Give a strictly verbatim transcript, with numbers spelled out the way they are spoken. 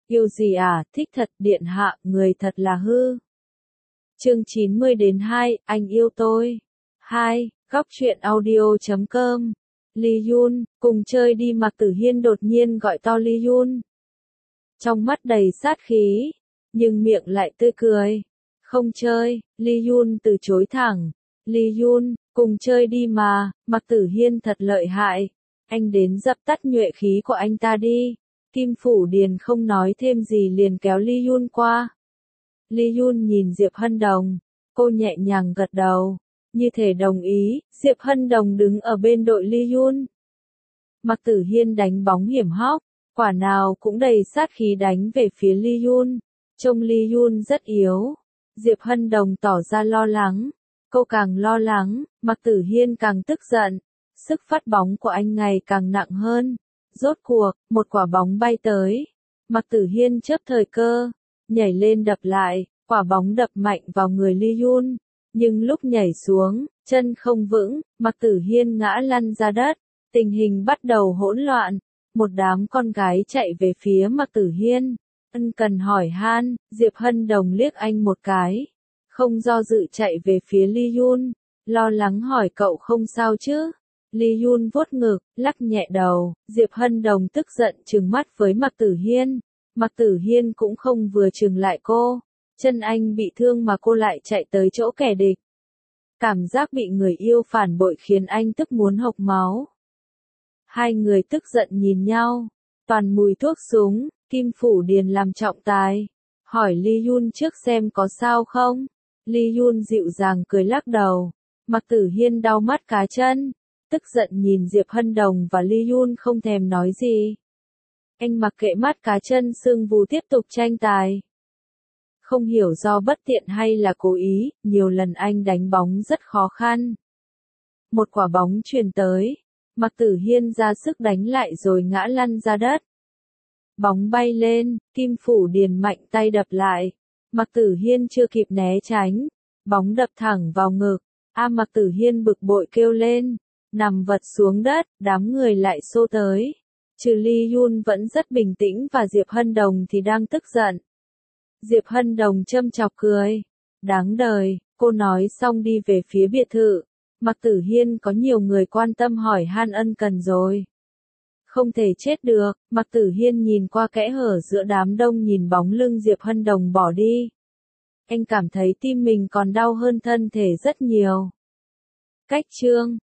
Yêu gì à, thích thật, điện hạ, người thật là hư. Chương chín mươi đến hai, anh yêu tôi. hai, góc truyện audio chấm com. Lee Yoon, cùng chơi đi. Mạc Tử Hiên đột nhiên gọi to Lee Yoon. Trong mắt đầy sát khí, nhưng miệng lại tươi cười. Không chơi, Lee Yoon từ chối thẳng. Lee Yoon, cùng chơi đi mà, Mạc Tử Hiên thật lợi hại. Anh đến dập tắt nhuệ khí của anh ta đi. Kim Phủ Điền không nói thêm gì liền kéo Lee Yoon qua. Lee Yoon nhìn Diệp Hân Đồng, cô nhẹ nhàng gật đầu, như thể đồng ý. Diệp Hân Đồng đứng ở bên đội Lee Yoon. Mạc Tử Hiên đánh bóng hiểm hóc, quả nào cũng đầy sát khí đánh về phía Lee Yoon. Trông Lee Yoon rất yếu. Diệp Hân Đồng tỏ ra lo lắng. Cô càng lo lắng, Mạc Tử Hiên càng tức giận. Sức phát bóng của anh ngày càng nặng hơn. Rốt cuộc, một quả bóng bay tới. Mạc Tử Hiên chớp thời cơ, nhảy lên đập lại, quả bóng đập mạnh vào người Lee Yoon. Nhưng lúc nhảy xuống, chân không vững, Mạc Tử Hiên ngã lăn ra đất. Tình hình bắt đầu hỗn loạn. Một đám con gái chạy về phía Mạc Tử Hiên. Ân cần hỏi han, Diệp Hân Đồng liếc anh một cái. Không do dự chạy về phía Lee Yoon. Lo lắng hỏi cậu không sao chứ? Lee Yoon vuốt ngực, lắc nhẹ đầu. Diệp Hân Đồng tức giận trừng mắt với Mạc Tử Hiên. Mạc Tử Hiên cũng không vừa trừng lại cô. Chân anh bị thương mà cô lại chạy tới chỗ kẻ địch. Cảm giác bị người yêu phản bội khiến anh tức muốn hộc máu. Hai người tức giận nhìn nhau. Toàn mùi thuốc súng. Kim Phủ Điền làm trọng tài. Hỏi Lee Yoon trước xem có sao không. Lee Yoon dịu dàng cười lắc đầu. Mạc Tử Hiên đau mắt cá chân. Tức giận nhìn Diệp Hân Đồng và Lee Yoon không thèm nói gì. Anh mặc kệ mắt cá chân sưng vù tiếp tục tranh tài. Không hiểu do bất tiện hay là cố ý, nhiều lần anh đánh bóng rất khó khăn. Một quả bóng truyền tới. Mạc Tử Hiên ra sức đánh lại rồi ngã lăn ra đất. Bóng bay lên, Kim Phủ Điền mạnh tay đập lại. Mạc Tử Hiên chưa kịp né tránh. Bóng đập thẳng vào ngực. A Mạc Tử Hiên bực bội kêu lên. Nằm vật xuống đất, đám người lại xô tới. Trừ Lee Yoon vẫn rất bình tĩnh và Diệp Hân Đồng thì đang tức giận. Diệp Hân Đồng châm chọc cười. Đáng đời, cô nói xong đi về phía biệt thự. Mạc Tử Hiên có nhiều người quan tâm hỏi han ân cần rồi. Không thể chết được, Mạc Tử Hiên nhìn qua kẽ hở giữa đám đông nhìn bóng lưng Diệp Hân Đồng bỏ đi. Anh cảm thấy tim mình còn đau hơn thân thể rất nhiều. Cách chương